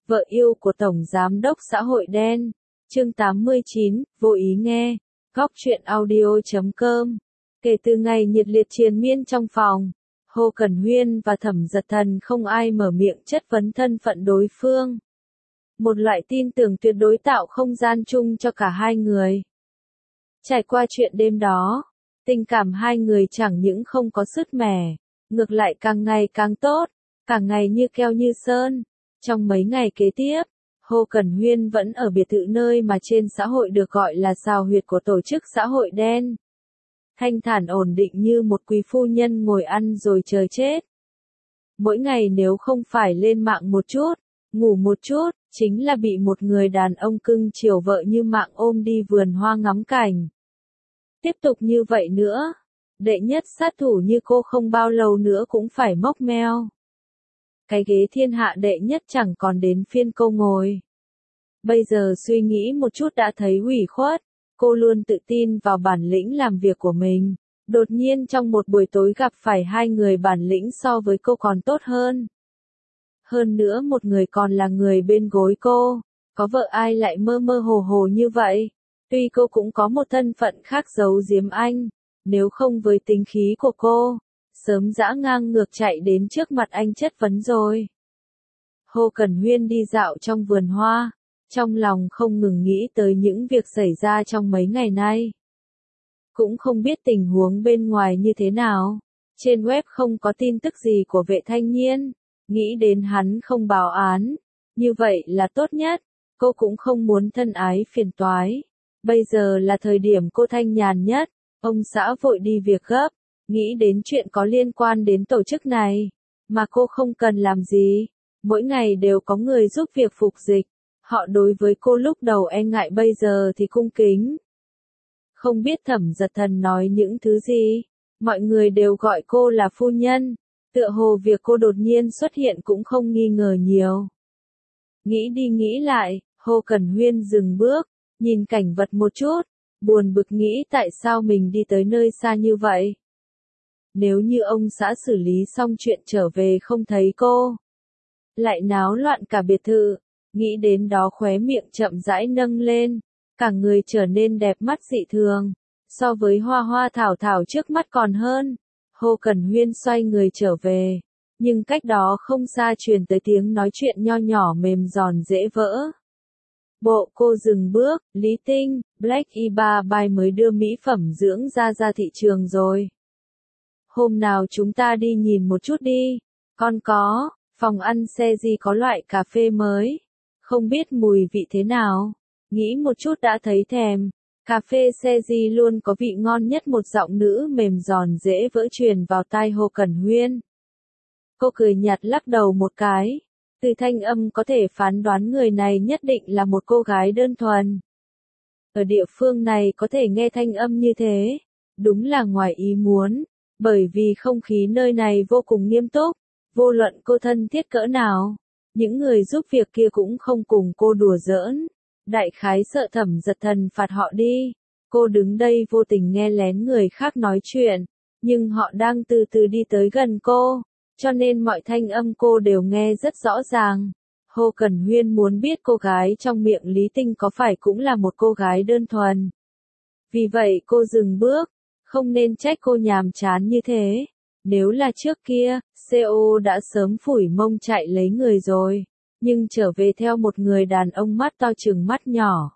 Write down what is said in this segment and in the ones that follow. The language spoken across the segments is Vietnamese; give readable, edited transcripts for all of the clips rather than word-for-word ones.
Vợ yêu của Tổng Giám đốc xã hội đen. Chương 89, vô ý nghe. Góc truyện audio.com. Kể từ ngày nhiệt liệt triền miên trong phòng, Hồ Cẩn Huyên và Thẩm Dật Thần không ai mở miệng chất vấn thân phận đối phương. Một loại tin tưởng tuyệt đối tạo không gian chung cho cả hai người. Trải qua chuyện đêm đó, tình cảm hai người chẳng những không có sứt mẻ, ngược lại càng ngày càng tốt, cả ngày như keo như sơn. Trong mấy ngày kế tiếp, Hồ Cẩn Huyên vẫn ở biệt thự nơi mà trên xã hội được gọi là xào huyệt của tổ chức xã hội đen. Thanh thản ổn định như một quý phu nhân ngồi ăn rồi chờ chết. Mỗi ngày nếu không phải lên mạng một chút, ngủ một chút, chính là bị một người đàn ông cưng chiều vợ như mạng ôm đi vườn hoa ngắm cảnh. Tiếp tục như vậy nữa, đệ nhất sát thủ như cô không bao lâu nữa cũng phải móc meo. Cái ghế thiên hạ đệ nhất chẳng còn đến phiên cô ngồi. Bây giờ suy nghĩ một chút đã thấy hủy khuất, cô luôn tự tin vào bản lĩnh làm việc của mình. Đột nhiên trong một buổi tối gặp phải hai người bản lĩnh so với cô còn tốt hơn. Hơn nữa một người còn là người bên gối cô, có vợ ai lại mơ mơ hồ hồ như vậy. Tuy cô cũng có một thân phận khác giấu giếm anh, nếu không với tính khí của cô, sớm dã ngang ngược chạy đến trước mặt anh chất vấn rồi. Hồ Cẩn Huyên đi dạo trong vườn hoa, trong lòng không ngừng nghĩ tới những việc xảy ra trong mấy ngày nay. Cũng không biết tình huống bên ngoài như thế nào, trên web không có tin tức gì của Vệ Thanh Nhiên, nghĩ đến hắn không báo án, như vậy là tốt nhất, cô cũng không muốn thân ái phiền toái. Bây giờ là thời điểm cô thanh nhàn nhất, ông xã vội đi việc gấp, nghĩ đến chuyện có liên quan đến tổ chức này, mà cô không cần làm gì, mỗi ngày đều có người giúp việc phục dịch, họ đối với cô lúc đầu e ngại bây giờ thì cung kính. Không biết Thẩm Dật Thần nói những thứ gì, mọi người đều gọi cô là phu nhân, tựa hồ việc cô đột nhiên xuất hiện cũng không nghi ngờ nhiều. Nghĩ đi nghĩ lại, Hồ Cẩn Huyên dừng bước, nhìn cảnh vật một chút, buồn bực nghĩ tại sao mình đi tới nơi xa như vậy. Nếu như ông xã xử lý xong chuyện trở về không thấy cô, lại náo loạn cả biệt thự, nghĩ đến đó khóe miệng chậm rãi nâng lên, cả người trở nên đẹp mắt dị thường, so với hoa hoa thảo thảo trước mắt còn hơn. Hồ Cẩn Huyên xoay người trở về, nhưng cách đó không xa truyền tới tiếng nói chuyện nho nhỏ mềm giòn dễ vỡ. Bộ cô dừng bước, Lý Tinh, Black Iba Bay mới đưa mỹ phẩm dưỡng da ra thị trường rồi. Hôm nào chúng ta đi nhìn một chút đi, con có, phòng ăn Seji có loại cà phê mới, không biết mùi vị thế nào, nghĩ một chút đã thấy thèm, cà phê Seji luôn có vị ngon nhất. Một giọng nữ mềm giòn dễ vỡ truyền vào tai Hồ Cẩn Huyên. Cô cười nhạt lắc đầu một cái. Từ thanh âm có thể phán đoán người này nhất định là một cô gái đơn thuần. Ở địa phương này có thể nghe thanh âm như thế, đúng là ngoài ý muốn, bởi vì không khí nơi này vô cùng nghiêm túc, vô luận cô thân thiết cỡ nào, những người giúp việc kia cũng không cùng cô đùa giỡn, đại khái sợ Thẩm Dật Thần phạt họ đi. Cô đứng đây vô tình nghe lén người khác nói chuyện, nhưng họ đang từ từ đi tới gần cô, cho nên mọi thanh âm cô đều nghe rất rõ ràng. Hồ Cẩn Huyên muốn biết cô gái trong miệng Lý Tinh có phải cũng là một cô gái đơn thuần. Vì vậy cô dừng bước, không nên trách cô nhàm chán như thế. Nếu là trước kia, CO đã sớm phủi mông chạy lấy người rồi, nhưng trở về theo một người đàn ông mắt to chừng mắt nhỏ.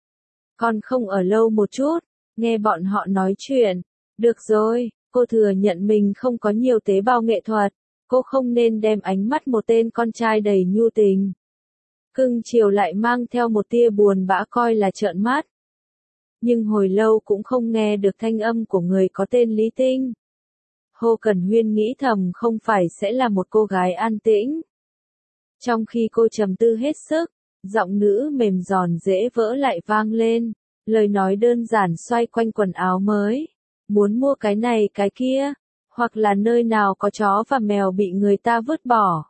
Còn không ở lâu một chút, nghe bọn họ nói chuyện. Được rồi, cô thừa nhận mình không có nhiều tế bào nghệ thuật. Cô không nên đem ánh mắt một tên con trai đầy nhu tình cưng chiều lại mang theo một tia buồn bã coi là trợn mắt. Nhưng hồi lâu cũng không nghe được thanh âm của người có tên Lý Tinh. Hồ Cẩn Huyên nghĩ thầm không phải sẽ là một cô gái an tĩnh. Trong khi cô trầm tư hết sức, giọng nữ mềm giòn dễ vỡ lại vang lên, lời nói đơn giản xoay quanh quần áo mới. Muốn mua cái này cái kia, hoặc là nơi nào có chó và mèo bị người ta vứt bỏ.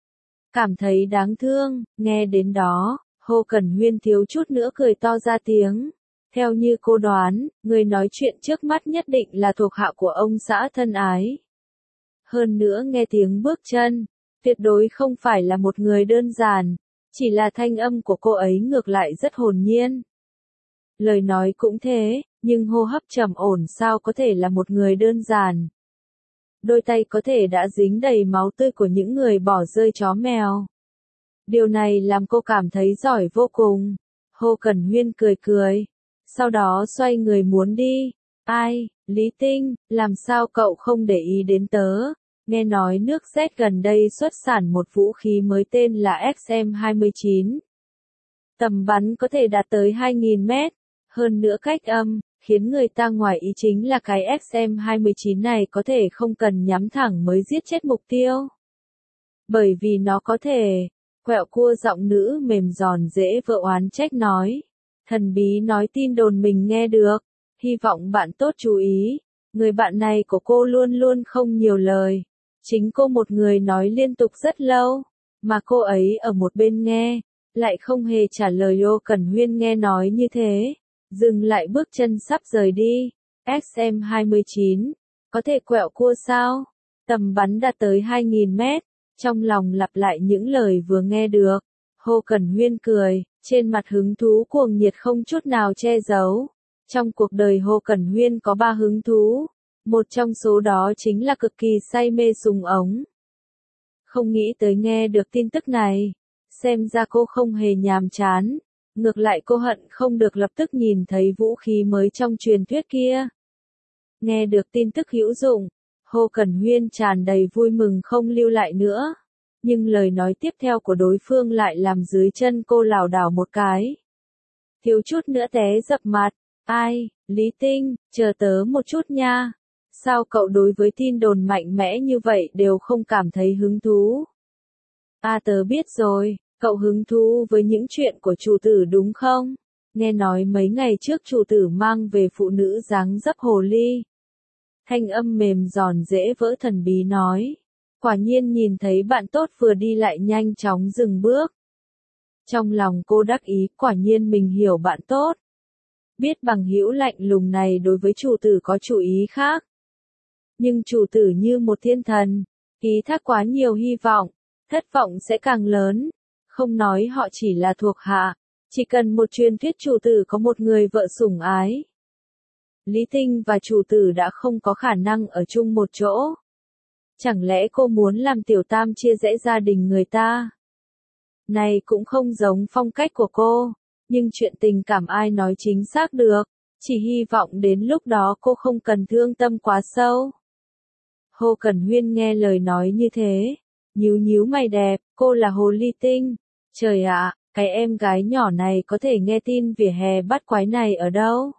Cảm thấy đáng thương, nghe đến đó, Hồ Cẩn Huyên thiếu chút nữa cười to ra tiếng. Theo như cô đoán, người nói chuyện trước mắt nhất định là thuộc hạ của ông xã thân ái. Hơn nữa nghe tiếng bước chân, tuyệt đối không phải là một người đơn giản, Chỉ là thanh âm của cô ấy ngược lại rất hồn nhiên. Lời nói cũng thế, nhưng hô hấp trầm ổn sao có thể là một người đơn giản. Đôi tay có thể đã dính đầy máu tươi của những người bỏ rơi chó mèo. Điều này làm cô cảm thấy giỏi vô cùng. Hồ Cẩn Huyên cười cười. Sau đó xoay người muốn đi. Ai, Lý Tinh, làm sao cậu không để ý đến tớ? Nghe nói nước Z gần đây xuất sản một vũ khí mới tên là XM29. Tầm bắn có thể đạt tới 2.000 mét. Hơn nữa cách âm, khiến người ta ngoài ý chính là cái XM29 này có thể không cần nhắm thẳng mới giết chết mục tiêu. Bởi vì nó có thể, quẹo cua giọng nữ mềm giòn dễ vợ oán trách nói. Thần bí nói tin đồn mình nghe được, hy vọng bạn tốt chú ý, người bạn này của cô luôn luôn không nhiều lời. Chính cô một người nói liên tục rất lâu, mà cô ấy ở một bên nghe, lại không hề trả lời. Hồ Cẩn Huyên nghe nói như thế, dừng lại bước chân sắp rời đi. XM29, có thể quẹo cua sao? Tầm bắn đạt tới 2.000 mét, trong lòng lặp lại những lời vừa nghe được. Hồ Cẩn Huyên cười, trên mặt hứng thú cuồng nhiệt không chút nào che giấu. Trong cuộc đời Hồ Cẩn Huyên có 3 hứng thú, một trong số đó chính là cực kỳ say mê súng ống. Không nghĩ tới nghe được tin tức này, xem ra cô không hề nhàm chán, ngược lại cô hận không được lập tức nhìn thấy vũ khí mới trong truyền thuyết kia. Nghe được tin tức hữu dụng, Hồ Cẩn Huyên tràn đầy vui mừng không lưu lại nữa. Nhưng lời nói tiếp theo của đối phương lại làm dưới chân cô lảo đảo một cái. Thiếu chút nữa té dập mặt. Ai, Lý Tinh, chờ tớ một chút nha. Sao cậu đối với tin đồn mạnh mẽ như vậy đều không cảm thấy hứng thú? Tớ biết rồi, cậu hứng thú với những chuyện của chủ tử đúng không? Nghe nói mấy ngày trước chủ tử mang về phụ nữ dáng dấp hồ ly. Thanh âm mềm giòn dễ vỡ thần bí nói. Quả nhiên nhìn thấy bạn tốt vừa đi lại nhanh chóng dừng bước. Trong lòng cô đắc ý, quả nhiên mình hiểu bạn tốt. Biết bằng hữu lạnh lùng này đối với chủ tử có chủ ý khác. Nhưng chủ tử như một thiên thần, ký thác quá nhiều hy vọng, thất vọng sẽ càng lớn. Không nói họ chỉ là thuộc hạ, chỉ cần một truyền thuyết chủ tử có một người vợ sủng ái. Lý Tinh và chủ tử đã không có khả năng ở chung một chỗ. Chẳng lẽ cô muốn làm tiểu tam chia rẽ gia đình người ta? Này cũng không giống phong cách của cô, nhưng chuyện tình cảm ai nói chính xác được, chỉ hy vọng đến lúc đó cô không cần thương tâm quá sâu. Hồ Cẩn Huyên nghe lời nói như thế, nhíu nhíu mày đẹp, cô là Hồ Ly Tinh. Trời ạ, cái em gái nhỏ này có thể nghe tin vỉa hè bắt quái này ở đâu?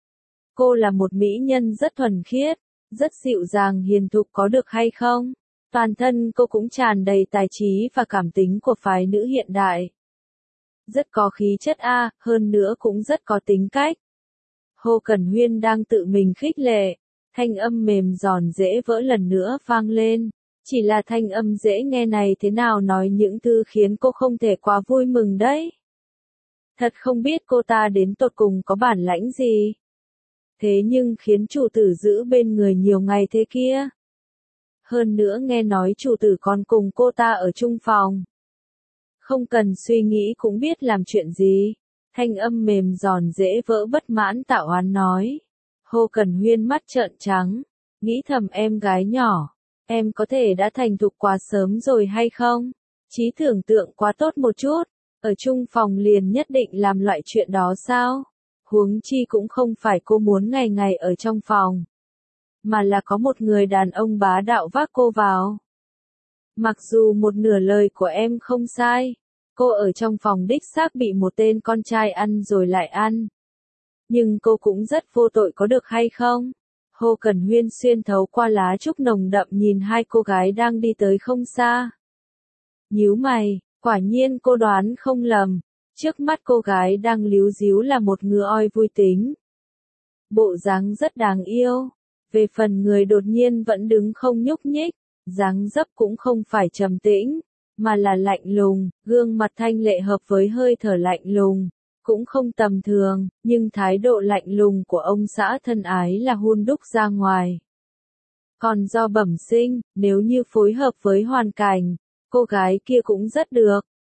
Cô là một mỹ nhân rất thuần khiết, rất dịu dàng hiền thục có được hay không? Toàn thân cô cũng tràn đầy tài trí và cảm tính của phái nữ hiện đại. Rất có khí chất hơn nữa cũng rất có tính cách. Hồ Cẩn Huyên đang tự mình khích lệ, thanh âm mềm giòn dễ vỡ lần nữa vang lên. Chỉ là thanh âm dễ nghe này thế nào nói những thứ khiến cô không thể quá vui mừng đấy. Thật không biết cô ta đến tột cùng có bản lãnh gì. Thế nhưng khiến chủ tử giữ bên người nhiều ngày thế kia. Hơn nữa nghe nói chủ tử còn cùng cô ta ở chung phòng. Không cần suy nghĩ cũng biết làm chuyện gì. Thanh âm mềm giòn dễ vỡ bất mãn tạo oán nói. Hồ Cẩn Huyên mắt trợn trắng, nghĩ thầm em gái nhỏ, em có thể đã thành thục quá sớm rồi hay không? Trí tưởng tượng quá tốt một chút, ở chung phòng liền nhất định làm loại chuyện đó sao? Huống chi cũng không phải cô muốn ngày ngày ở trong phòng, mà là có một người đàn ông bá đạo vác cô vào. Mặc dù một nửa lời của em không sai, cô ở trong phòng đích xác bị một tên con trai ăn rồi lại ăn. Nhưng cô cũng rất vô tội có được hay không? Hồ Cẩn Huyên xuyên thấu qua lá trúc nồng đậm nhìn hai cô gái đang đi tới không xa. Nhíu mày, quả nhiên cô đoán không lầm. Trước mắt cô gái đang líu díu là một ngựa oi vui tính. Bộ dáng rất đáng yêu. Về phần người đột nhiên vẫn đứng không nhúc nhích, dáng dấp cũng không phải trầm tĩnh, mà là lạnh lùng, gương mặt thanh lệ hợp với hơi thở lạnh lùng. Cũng không tầm thường, nhưng thái độ lạnh lùng của ông xã thân ái là hun đúc ra ngoài. Còn do bẩm sinh, nếu như phối hợp với hoàn cảnh, cô gái kia cũng rất được.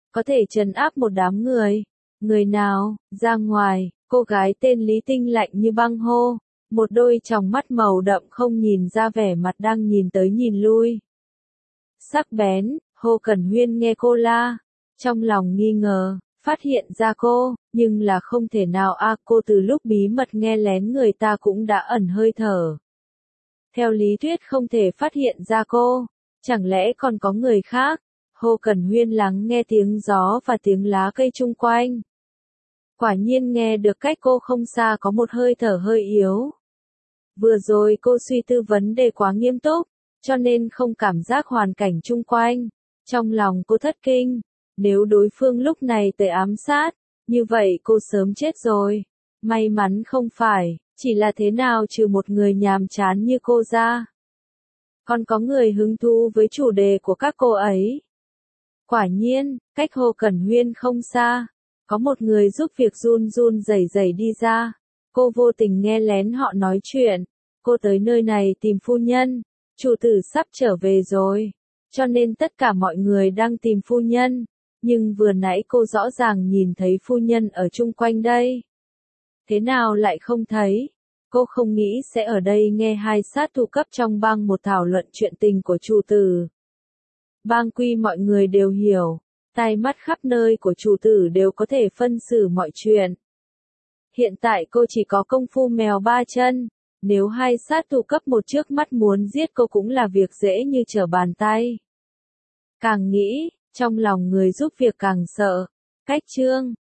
có thể trấn áp một đám người. Người nào, ra ngoài, cô gái tên Lý Tinh lạnh như băng hô, một đôi tròng mắt màu đậm không nhìn ra vẻ mặt đang nhìn tới nhìn lui. Sắc bén, Hồ Cẩn Huyên nghe cô la, trong lòng nghi ngờ, phát hiện ra cô, nhưng là không thể nào cô từ lúc bí mật nghe lén người ta cũng đã ẩn hơi thở. Theo lý thuyết không thể phát hiện ra cô, chẳng lẽ còn có người khác? Hồ Cẩn Huyên lắng nghe tiếng gió và tiếng lá cây chung quanh. Quả nhiên nghe được cách cô không xa có một hơi thở hơi yếu. Vừa rồi cô suy tư vấn đề quá nghiêm túc, cho nên không cảm giác hoàn cảnh chung quanh. Trong lòng cô thất kinh, nếu đối phương lúc này tới ám sát, như vậy cô sớm chết rồi. May mắn không phải, chỉ là thế nào trừ một người nhàm chán như cô ra. Còn có người hứng thú với chủ đề của các cô ấy. Quả nhiên, cách Hồ Cẩn Huyên không xa, có một người giúp việc run run rẩy rẩy đi ra. Cô vô tình nghe lén họ nói chuyện. Cô tới nơi này tìm phu nhân, chủ tử sắp trở về rồi, cho nên tất cả mọi người đang tìm phu nhân, nhưng vừa nãy cô rõ ràng nhìn thấy phu nhân ở chung quanh đây. Thế nào lại không thấy? Cô không nghĩ sẽ ở đây nghe hai sát thủ cấp trong bang một thảo luận chuyện tình của chủ tử. Bang quy mọi người đều hiểu, tai mắt khắp nơi của chủ tử đều có thể phân xử mọi chuyện. Hiện tại cô chỉ có công phu mèo ba chân, nếu hai sát thủ cấp một trước mắt muốn giết cô cũng là việc dễ như trở bàn tay. Càng nghĩ, trong lòng người giúp việc càng sợ. Cách chương